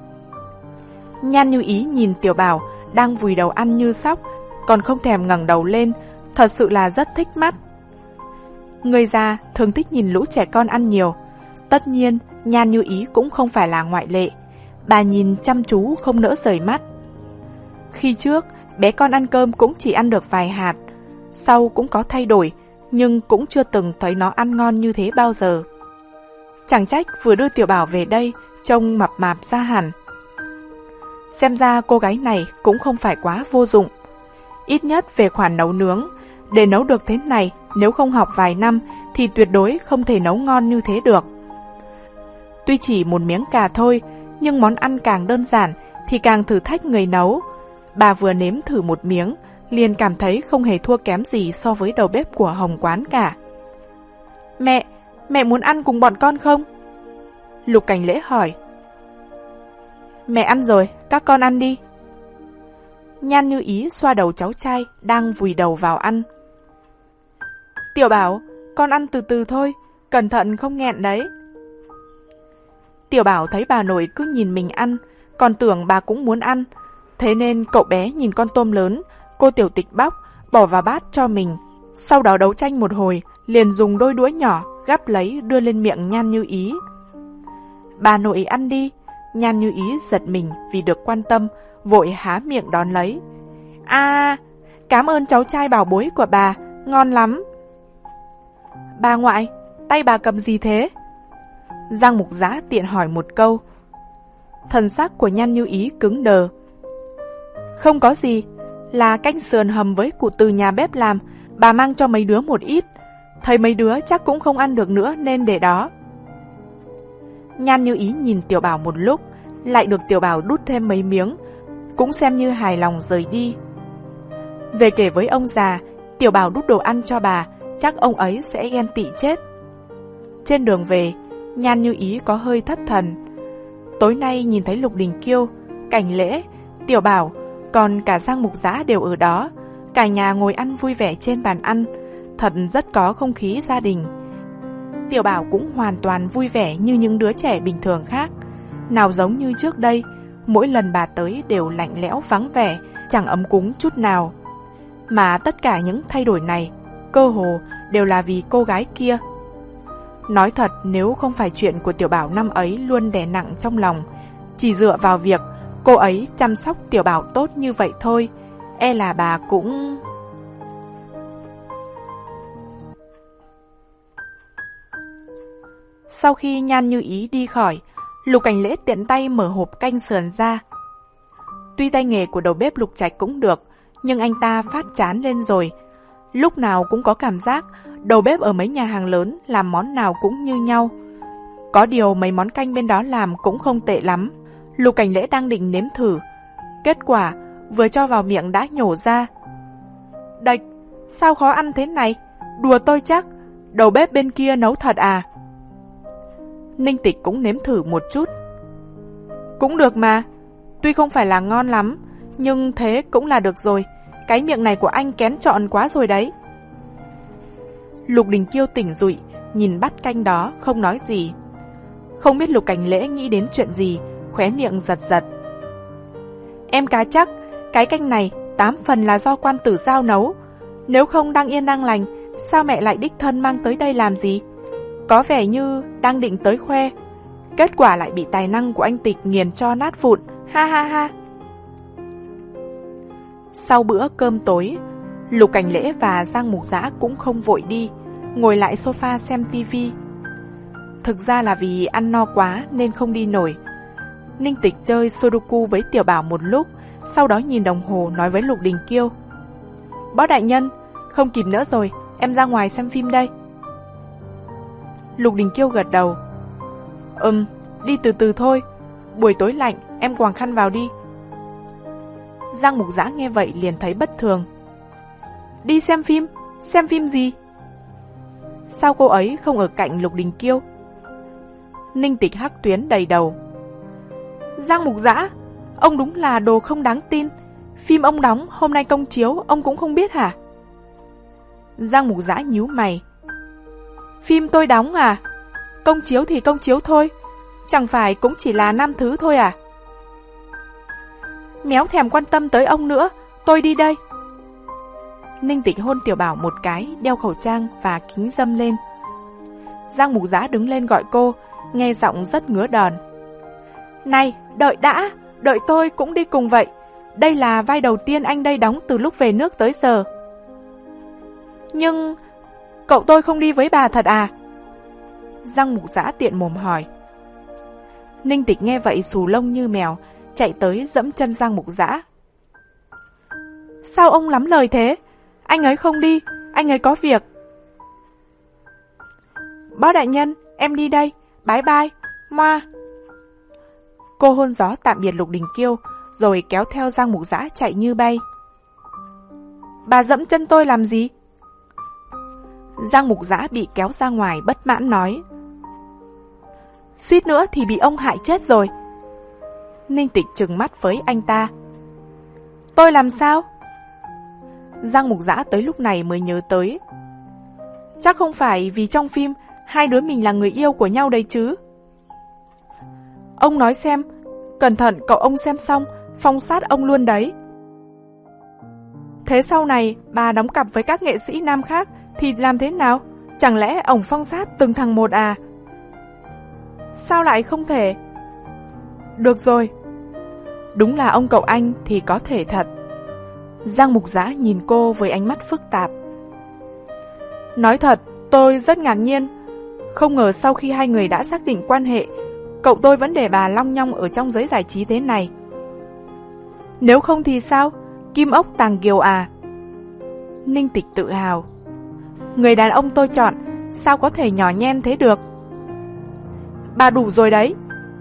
Nhan Như Ý nhìn Tiểu Bảo đang vùi đầu ăn như sóc, còn không thèm ngẩng đầu lên, thật sự là rất thích mắt. Người già thường thích nhìn lũ trẻ con ăn nhiều. Tất nhiên, Nhan Như Ý cũng không phải là ngoại lệ. Bà nhìn chăm chú không nỡ rời mắt. Khi trước, bé con ăn cơm cũng chỉ ăn được vài hạt. Sau cũng có thay đổi, nhưng cũng chưa từng thấy nó ăn ngon như thế bao giờ. Chẳng trách vừa đưa Tiểu Bảo về đây, trông mập mạp ra hẳn. Xem ra cô gái này cũng không phải quá vô dụng. Ít nhất về khoản nấu nướng, để nấu được thế này, nếu không học vài năm thì tuyệt đối không thể nấu ngon như thế được. Tuy chỉ một miếng cà thôi, nhưng món ăn càng đơn giản thì càng thử thách người nấu. Bà vừa nếm thử một miếng, liền cảm thấy không hề thua kém gì so với đầu bếp của Hồng Quán cả. Mẹ, mẹ muốn ăn cùng bọn con không? Lục Cảnh Lễ hỏi. Mẹ ăn rồi, các con ăn đi. Nhan Như Ý xoa đầu cháu trai đang vùi đầu vào ăn. Tiểu Bảo, con ăn từ từ thôi, cẩn thận không nghẹn đấy. Tiểu Bảo thấy bà nội cứ nhìn mình ăn, còn tưởng bà cũng muốn ăn. Thế nên cậu bé nhìn con tôm lớn, cô Tiểu Tịch bóc, bỏ vào bát cho mình. Sau đó đấu tranh một hồi, liền dùng đôi đũa nhỏ gắp lấy đưa lên miệng Nhan Như Ý. Bà nội ăn đi. Nhan Như Ý giật mình vì được quan tâm, vội há miệng đón lấy. À, cảm ơn cháu trai bảo bối của bà, ngon lắm. Bà ngoại, tay bà cầm gì thế? Giang Mục Giã tiện hỏi một câu. Thần sắc của Nhan Như Ý cứng đờ. Không có gì, là canh sườn hầm với củ từ nhà bếp làm, bà mang cho mấy đứa một ít. Thấy mấy đứa chắc cũng không ăn được nữa nên để đó. Nhan Như Ý nhìn Tiểu Bảo một lúc, lại được Tiểu Bảo đút thêm mấy miếng, cũng xem như hài lòng rời đi. Về kể với ông già, Tiểu Bảo đút đồ ăn cho bà, chắc ông ấy sẽ ghen tị chết. Trên đường về, Nhan Như Ý có hơi thất thần. Tối nay nhìn thấy Lục Đình Kiêu, Cảnh Lễ, Tiểu Bảo, còn cả Giang Mục Giã đều ở đó. Cả nhà ngồi ăn vui vẻ trên bàn ăn, thật rất có không khí gia đình. Tiểu Bảo cũng hoàn toàn vui vẻ như những đứa trẻ bình thường khác. Nào giống như trước đây, mỗi lần bà tới đều lạnh lẽo vắng vẻ, chẳng ấm cúng chút nào. Mà tất cả những thay đổi này, cơ hồ đều là vì cô gái kia. Nói thật, nếu không phải chuyện của Tiểu Bảo năm ấy luôn đè nặng trong lòng, chỉ dựa vào việc cô ấy chăm sóc Tiểu Bảo tốt như vậy thôi, e là bà cũng... Sau khi Nhan Như Ý đi khỏi, Lục Cảnh Lễ tiện tay mở hộp canh sườn ra. Tuy tay nghề của đầu bếp Lục Trạch cũng được, nhưng anh ta phát chán lên rồi. Lúc nào cũng có cảm giác đầu bếp ở mấy nhà hàng lớn làm món nào cũng như nhau. Có điều mấy món canh bên đó làm cũng không tệ lắm. Lục Cảnh Lễ đang định nếm thử, kết quả vừa cho vào miệng đã nhổ ra. Đạch, sao khó ăn thế này? Đùa tôi chắc, đầu bếp bên kia nấu thật à? Ninh Tịch cũng nếm thử một chút. Cũng được mà, tuy không phải là ngon lắm, nhưng thế cũng là được rồi. Cái miệng này của anh kén chọn quá rồi đấy. Lục Đình Kiêu tỉnh dụi, nhìn bát canh đó không nói gì. Không biết Lục Cảnh Lễ nghĩ đến chuyện gì, khóe miệng giật giật. Em cá chắc, cái canh này tám phần là do quan tử Giao nấu. Nếu không đang yên đang lành, sao mẹ lại đích thân mang tới đây làm gì? Có vẻ như đang định tới khoe, kết quả lại bị tài năng của anh Tịch nghiền cho nát vụn, ha ha ha. Sau bữa cơm tối, Lục Cảnh Lễ và Giang Mục Giã cũng không vội đi, ngồi lại sofa xem tivi. Thực ra là vì ăn no quá nên không đi nổi. Ninh Tịch chơi Sudoku với Tiểu Bảo một lúc, sau đó nhìn đồng hồ nói với Lục Đình Kiêu. Bó đại nhân, không kịp nữa rồi, em ra ngoài xem phim đây. Lục Đình Kiêu gật đầu. Ừm, đi từ từ thôi, buổi tối lạnh, em quàng khăn vào đi. Giang Mục Giã nghe vậy liền thấy bất thường. Đi xem phim? Xem phim gì? Sao cô ấy không ở cạnh Lục Đình Kiêu? Ninh Tịch hắc tuyến đầy đầu. Giang Mục Giã, ông đúng là đồ không đáng tin. Phim ông đóng hôm nay công chiếu, ông cũng không biết hả? Giang Mục Giã nhíu mày. Phim tôi đóng à? Công chiếu thì công chiếu thôi, chẳng phải cũng chỉ là năm thứ thôi à? Méo thèm quan tâm tới ông nữa, tôi đi đây. Ninh Tịch hôn Tiểu Bảo một cái, đeo khẩu trang và kính râm lên. Giang Mục Giã đứng lên gọi cô, nghe giọng rất ngứa đòn. Này, đợi đã, đợi tôi cũng đi cùng vậy. Đây là vai đầu tiên anh đây đóng từ lúc về nước tới giờ. Nhưng cậu tôi không đi với bà thật à? Giang Mục Giã tiện mồm hỏi. Ninh Tịch nghe vậy xù lông như mèo, chạy tới dẫm chân Giang Mục Giã. Sao ông lắm lời thế? Anh ấy không đi, anh ấy có việc. Bác đại nhân, em đi đây, bye bye, moa. Cô hôn gió tạm biệt Lục Đình Kiêu, rồi kéo theo Giang Mục Giã chạy như bay. Bà dẫm chân tôi làm gì? Giang Mục Giã bị kéo ra ngoài bất mãn nói. Suýt nữa thì bị ông hại chết rồi. Ninh Tịch trừng mắt với anh ta. Tôi làm sao? Giang Mục Giã tới lúc này mới nhớ tới. Chắc không phải vì trong phim hai đứa mình là người yêu của nhau đấy chứ? Ông nói xem, cẩn thận cậu ông xem xong phong sát ông luôn đấy. Thế sau này bà đóng cặp với các nghệ sĩ nam khác thì làm thế nào? Chẳng lẽ ổng phong sát từng thằng một à? Sao lại không thể? Được rồi. Đúng là ông cậu anh thì có thể thật. Giang Mục Giã nhìn cô với ánh mắt phức tạp. Nói thật, tôi rất ngạc nhiên. Không ngờ sau khi hai người đã xác định quan hệ, cậu tôi vẫn để bà long nhong ở trong giới giải trí thế này. Nếu không thì sao? Kim ốc tàng kiều à? Ninh Tịch tự hào. Người đàn ông tôi chọn sao có thể nhỏ nhen thế được? Bà đủ rồi đấy.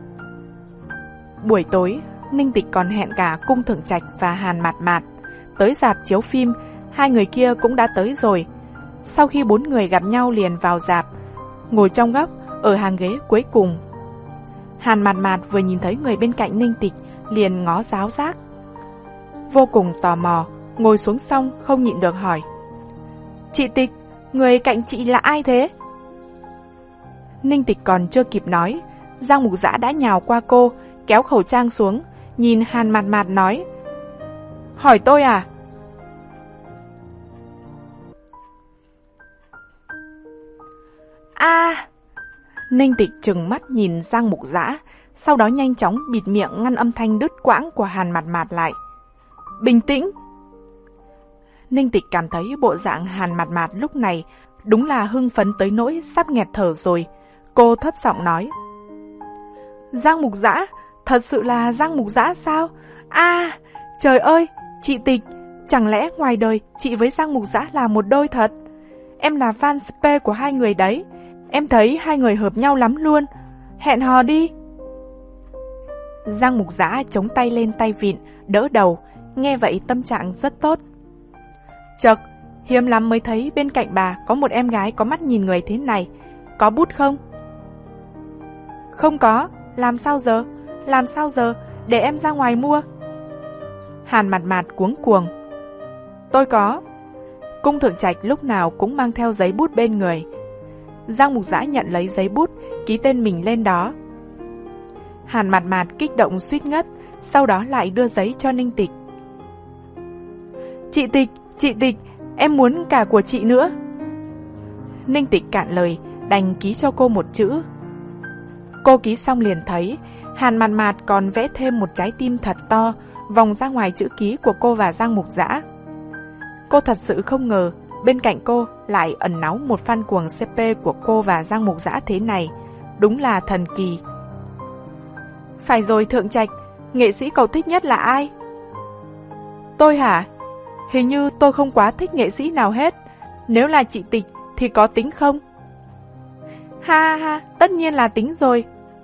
Buổi tối, Ninh Tịch còn hẹn cả Cung Thượng Trạch và Hàn Mạt Mạt tới rạp chiếu phim. Hai người kia cũng đã tới rồi. Sau khi bốn người gặp nhau liền vào rạp, ngồi trong góc ở hàng ghế cuối cùng. Hàn Mạt Mạt vừa nhìn thấy người bên cạnh Ninh Tịch liền ngó giáo giác. Vô cùng tò mò, ngồi xuống xong không nhịn được hỏi. Chị Tịch, người cạnh chị là ai thế? Ninh Tịch còn chưa kịp nói, Giang Mục Giã đã nhào qua cô, kéo khẩu trang xuống, nhìn Hàn Mạt Mạt nói. Hỏi tôi à? À! Ninh Tịch trừng mắt nhìn Giang Mục Giã, sau đó nhanh chóng bịt miệng ngăn âm thanh đứt quãng của Hàn Mạt Mạt lại. Bình tĩnh! Ninh Tịch cảm thấy bộ dạng Hàn Mạt Mạt lúc này đúng là hưng phấn tới nỗi sắp nghẹt thở rồi. Cô thấp giọng nói. Giang Mục Giã? Thật sự là Giang Mục Giã sao? À! Trời ơi! Chị Tịch! Chẳng lẽ ngoài đời chị với Giang Mục Giã là một đôi thật? Em là fan spe của hai người đấy. Em thấy hai người hợp nhau lắm luôn. Hẹn hò đi. Giang Mục Giã chống tay lên tay vịn, đỡ đầu. Nghe vậy tâm trạng rất tốt. Chật, hiếm lắm mới thấy bên cạnh bà có một em gái có mắt nhìn người thế này. Có bút không? Không có. Làm sao giờ? Làm sao giờ? Để em ra ngoài mua. Hàn Mạt Mạt cuống cuồng. Tôi có. Cung Thượng Trạch lúc nào cũng mang theo giấy bút bên người. Giang Mục Giã nhận lấy giấy bút, ký tên mình lên đó. Hàn Mạt Mạt kích động suýt ngất, sau đó lại đưa giấy cho Ninh Tịch. Chị Tịch, chị Tịch, em muốn cả của chị nữa. Ninh Tịch cạn lời, đành ký cho cô một chữ. Cô ký xong liền thấy Hàn Mạt Mạt còn vẽ thêm một trái tim thật to vòng ra ngoài chữ ký của cô và Giang Mục Giã. Cô thật sự không ngờ bên cạnh cô lại ẩn náu một fan cuồng xê pê của cô và Giang Mục Giã thế này. Đúng là thần kỳ. Phải rồi Thượng Trạch, nghệ sĩ cậu thích nhất là ai? Tôi hả? Hình như tôi không quá thích nghệ sĩ nào hết. Nếu là chị Tịch thì có tính không? Ha ha ha, tất nhiên là tính rồi.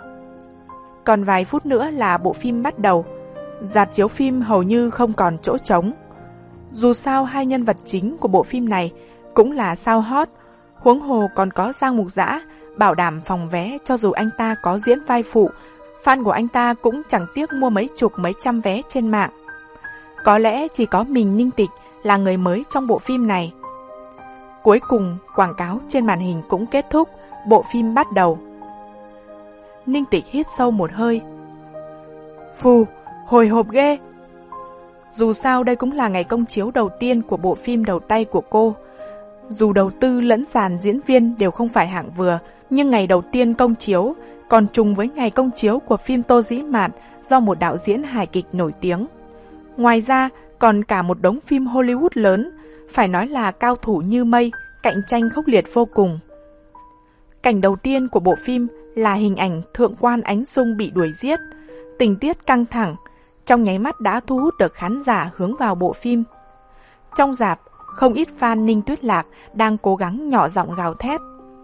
Còn vài phút nữa là bộ phim bắt đầu. Rạp chiếu phim hầu như không còn chỗ trống. Dù sao hai nhân vật chính của bộ phim này cũng là sao hot, huống hồ còn có Giang Mục Giã bảo đảm phòng vé cho dù anh ta có diễn vai phụ, fan của anh ta cũng chẳng tiếc mua mấy chục mấy trăm vé trên mạng. Có lẽ chỉ có mình Ninh Tịch là người mới trong bộ phim này. Cuối cùng, quảng cáo trên màn hình cũng kết thúc, bộ phim bắt đầu. Ninh Tịch hít sâu một hơi. Phù, hồi hộp ghê. Dù sao đây cũng là ngày công chiếu đầu tiên của bộ phim đầu tay của cô. Dù đầu tư lẫn dàn diễn viên đều không phải hạng vừa, nhưng ngày đầu tiên công chiếu còn trùng với ngày công chiếu của phim Tô Dĩ Mạt do một đạo diễn hài kịch nổi tiếng. Ngoài ra còn cả một đống phim Hollywood lớn, phải nói là cao thủ như mây, cạnh tranh khốc liệt vô cùng. Cảnh đầu tiên của bộ phim là hình ảnh thượng quan Ánh Dung bị đuổi giết. Tình tiết căng thẳng, trong nháy mắt đã thu hút được khán giả hướng vào bộ phim. Trong rạp, không ít fan Ninh Tuyết Lạc đang cố gắng nhỏ giọng gào thét.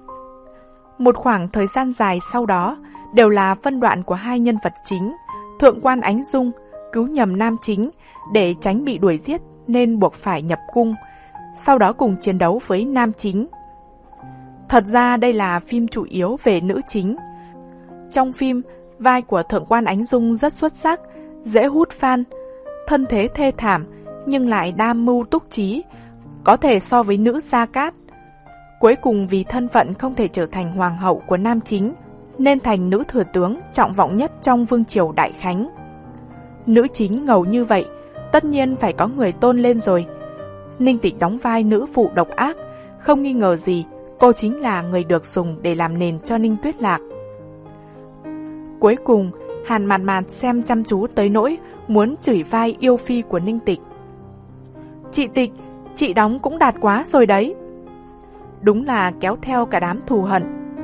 Một khoảng thời gian dài sau đó đều là phân đoạn của hai nhân vật chính. Thượng quan Ánh Dung cứu nhầm nam chính để tránh bị đuổi giết nên buộc phải nhập cung, sau đó cùng chiến đấu với nam chính. Thật ra đây là phim chủ yếu về nữ chính. Trong phim, vai của Thượng quan Ánh Dung rất xuất sắc, dễ hút fan, thân thế thê thảm nhưng lại đam mưu túc trí, có thể so với nữ Gia Cát. Cuối cùng vì thân phận không thể trở thành hoàng hậu của nam chính, nên thành nữ thừa tướng trọng vọng nhất trong vương triều Đại Khánh. Nữ chính ngầu như vậy, tất nhiên phải có người tôn lên rồi. Ninh Tịch đóng vai nữ phụ độc ác, không nghi ngờ gì, cô chính là người được dùng để làm nền cho Ninh Tuyết Lạc. Cuối cùng, Hàn Mạt Mạt xem chăm chú tới nỗi muốn chửi vai yêu phi của Ninh Tịch. Chị Tịch, chị đóng cũng đạt quá rồi đấy. Đúng là kéo theo cả đám thù hận.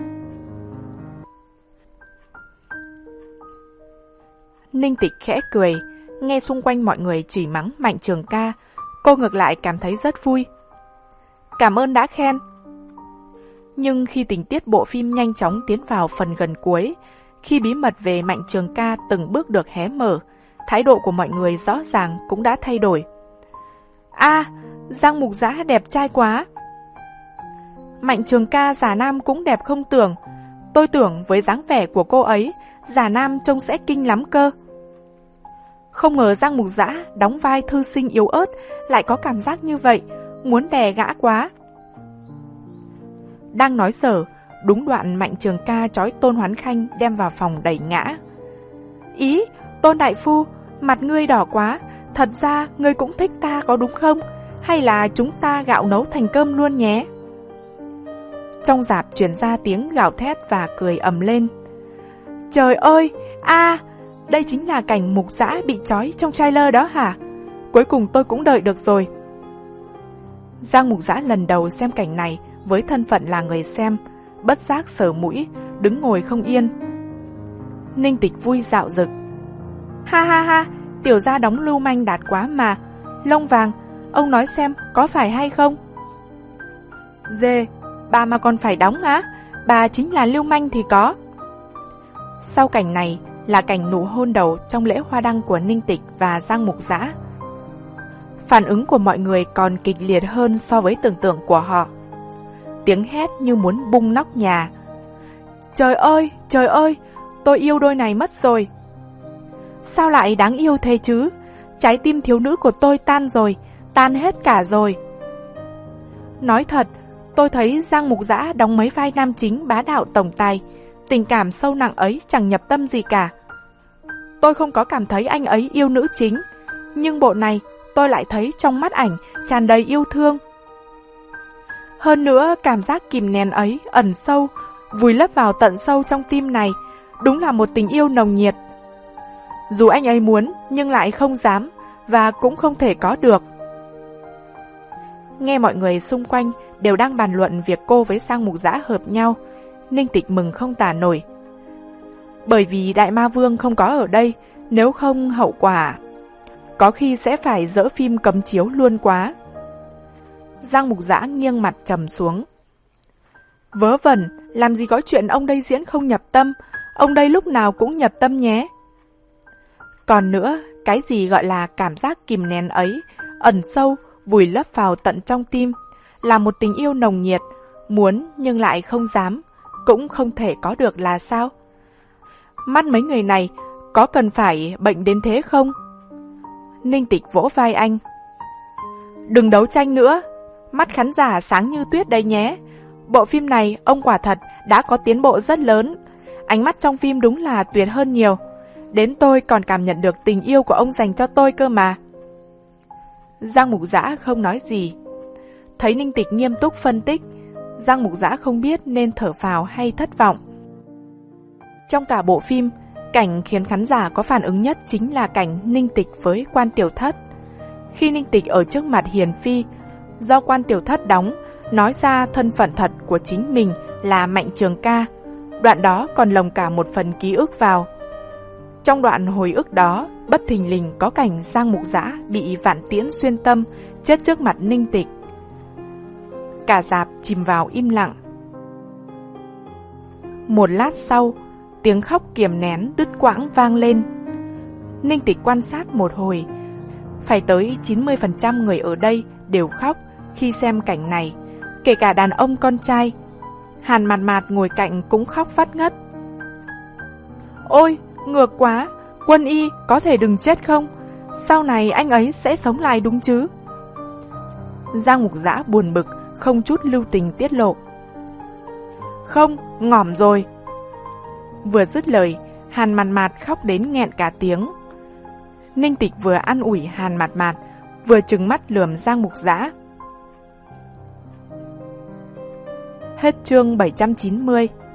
Ninh Tịch khẽ cười, nghe xung quanh mọi người chửi mắng Mạnh Trường Ca, cô ngược lại cảm thấy rất vui. Cảm ơn đã khen. Nhưng khi tình tiết bộ phim nhanh chóng tiến vào phần gần cuối, khi bí mật về Mạnh Trường Ca từng bước được hé mở, thái độ của mọi người rõ ràng cũng đã thay đổi. A, à, Giang Mục Dã đẹp trai quá. Mạnh Trường Ca giả nam cũng đẹp không tưởng. Tôi tưởng với dáng vẻ của cô ấy, giả nam trông sẽ kinh lắm cơ. Không ngờ Giang Mục Dã đóng vai thư sinh yếu ớt lại có cảm giác như vậy, muốn đè gã quá. Đang nói sở, đúng đoạn Mạnh Trường Ca trói Tôn Hoán Khanh đem vào phòng đẩy ngã. Ý, Tôn đại phu, mặt ngươi đỏ quá, thật ra ngươi cũng thích ta có đúng không? Hay là chúng ta gạo nấu thành cơm luôn nhé? Trong rạp truyền ra tiếng gào thét và cười ầm lên. Trời ơi, a, à, đây chính là cảnh Mục Dã bị trói trong trailer đó hả? Cuối cùng tôi cũng đợi được rồi. Giang Mục Dã lần đầu xem cảnh này với thân phận là người xem, bất giác sờ mũi, đứng ngồi không yên. Ninh Tịch vui dạo dực. Ha ha ha, tiểu gia đóng lưu manh đạt quá mà. Lông vàng, ông nói xem có phải hay không? Dê, bà mà còn phải đóng á? Bà chính là lưu manh thì có. Sau cảnh này là cảnh nụ hôn đầu trong lễ hoa đăng của Ninh Tịch và Giang Mục Dã. Phản ứng của mọi người còn kịch liệt hơn so với tưởng tượng của họ. Tiếng hét như muốn bung nóc nhà. Trời ơi, trời ơi, tôi yêu đôi này mất rồi. Sao lại đáng yêu thế chứ? Trái tim thiếu nữ của tôi tan rồi, tan hết cả rồi. Nói thật, tôi thấy Giang Mục Dã đóng mấy vai nam chính bá đạo tổng tài, tình cảm sâu nặng ấy chẳng nhập tâm gì cả. Tôi không có cảm thấy anh ấy yêu nữ chính, nhưng bộ này tôi lại thấy trong mắt ảnh tràn đầy yêu thương. Hơn nữa, cảm giác kìm nén ấy ẩn sâu, vùi lấp vào tận sâu trong tim này, đúng là một tình yêu nồng nhiệt. Dù anh ấy muốn, nhưng lại không dám, và cũng không thể có được. Nghe mọi người xung quanh đều đang bàn luận việc cô với Giang Mục Dã hợp nhau, Ninh Tịch mừng không tả nổi. Bởi vì Đại Ma Vương không có ở đây, nếu không hậu quả có khi sẽ phải dỡ phim cấm chiếu luôn quá. Giang Mục Dã nghiêng mặt trầm xuống. Vớ vẩn, làm gì có chuyện ông đây diễn không nhập tâm, ông đây lúc nào cũng nhập tâm nhé. Còn nữa, cái gì gọi là cảm giác kìm nén ấy, ẩn sâu, vùi lấp vào tận trong tim, là một tình yêu nồng nhiệt, muốn nhưng lại không dám, cũng không thể có được là sao? Mắt mấy người này có cần phải bệnh đến thế không? Ninh Tịch vỗ vai anh. Đừng đấu tranh nữa, mắt khán giả sáng như tuyết đấy nhé. Bộ phim này ông quả thật đã có tiến bộ rất lớn, ánh mắt trong phim đúng là tuyệt hơn nhiều. Đến tôi còn cảm nhận được tình yêu của ông dành cho tôi cơ mà. Giang Mục Dã không nói gì. Thấy Ninh Tịch nghiêm túc phân tích, Giang Mục Dã không biết nên thở phào hay thất vọng. Trong cả bộ phim, cảnh khiến khán giả có phản ứng nhất chính là cảnh Ninh Tịch với Quan Tiểu Thất. Khi Ninh Tịch ở trước mặt Hiền Phi, do Quan Tiểu Thất đóng, nói ra thân phận thật của chính mình là Mạnh Trường Ca, đoạn đó còn lồng cả một phần ký ức vào. Trong đoạn hồi ức đó, bất thình lình có cảnh Giang Mục Dã bị vạn tiễn xuyên tâm, chết trước mặt Ninh Tịch. Cả rạp chìm vào im lặng. Một lát sau, tiếng khóc kiềm nén đứt quãng vang lên. Ninh Tịch quan sát một hồi, phải tới chín mươi phần trăm người ở đây đều khóc khi xem cảnh này, kể cả đàn ông con trai. Hàn Mạt Mạt ngồi cạnh cũng khóc phát ngất. Ôi, ngược quá, Quân Y có thể đừng chết không? Sau này anh ấy sẽ sống lại đúng chứ? Giang Mục Dã buồn bực, không chút lưu tình tiết lộ. Không, ngỏm rồi. Vừa dứt lời, Hàn Mạt Mạt khóc đến nghẹn cả tiếng. Ninh Tịch vừa an ủi Hàn Mạt Mạt, vừa trừng mắt lườm Giang Mục Dã. Hết chương bảy trăm chín mươi.